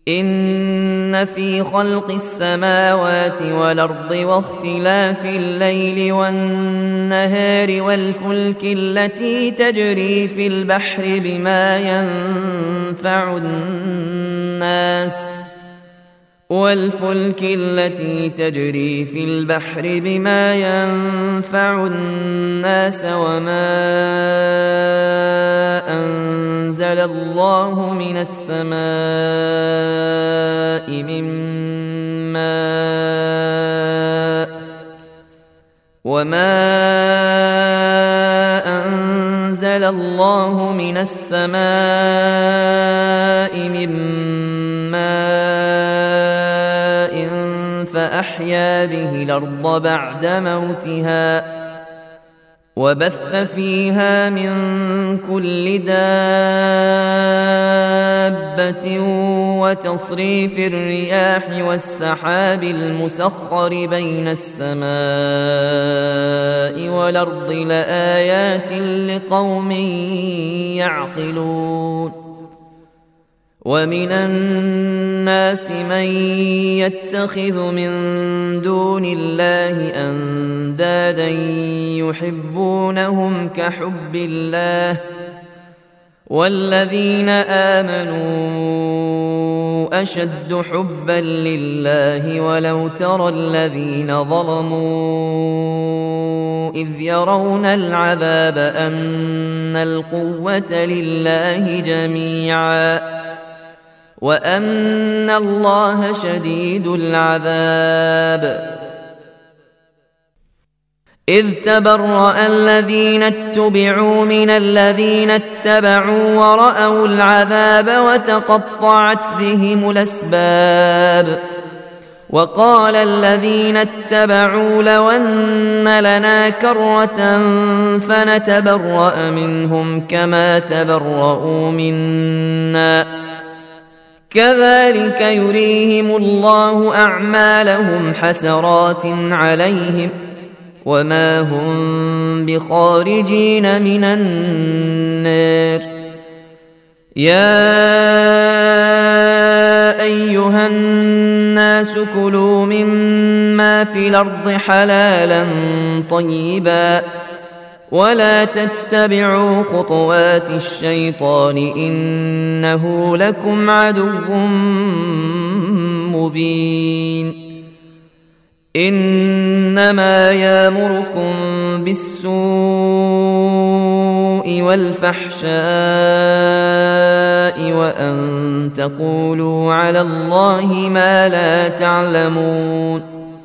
إن في خلق السماوات والأرض واختلاف الليل والنهار والفلك التي تجري في البحر بما ينفع الناس وما أنزل الله من السماء من ماء فأحيا به الأرض بعد موتها وبث فيها من كل دابة وتصريف الرياح والسحاب المسخر بين السماء والأرض لآيات لقوم يعقلون ومن الناس من يتخذ من دون الله أندادا يحبونهم كحب الله والذين آمنوا أشد حبا لله ولو ترى الذين ظلموا إذ يرون العذاب أن القوة لله جميعا وأن الله شديد العذاب إذ تبرأ الذين اتبعوا من الذين اتبعوا ورأوا العذاب وتقطعت بهم الأسباب وقال الذين اتبعوا لو أن لنا كرة فنتبرأ منهم كما تبرؤوا منا كذلك يريهم الله أعمالهم حسرات عليهم وما هم بخارجين من النار يا أيها الناس كلوا مما في الأرض حلالا طيبا ولا تتبعوا خطوات الشيطان إنه لكم عدو مبين إنما يأمركم بالسوء والفحشاء وأن تقولوا على الله ما لا تعلمون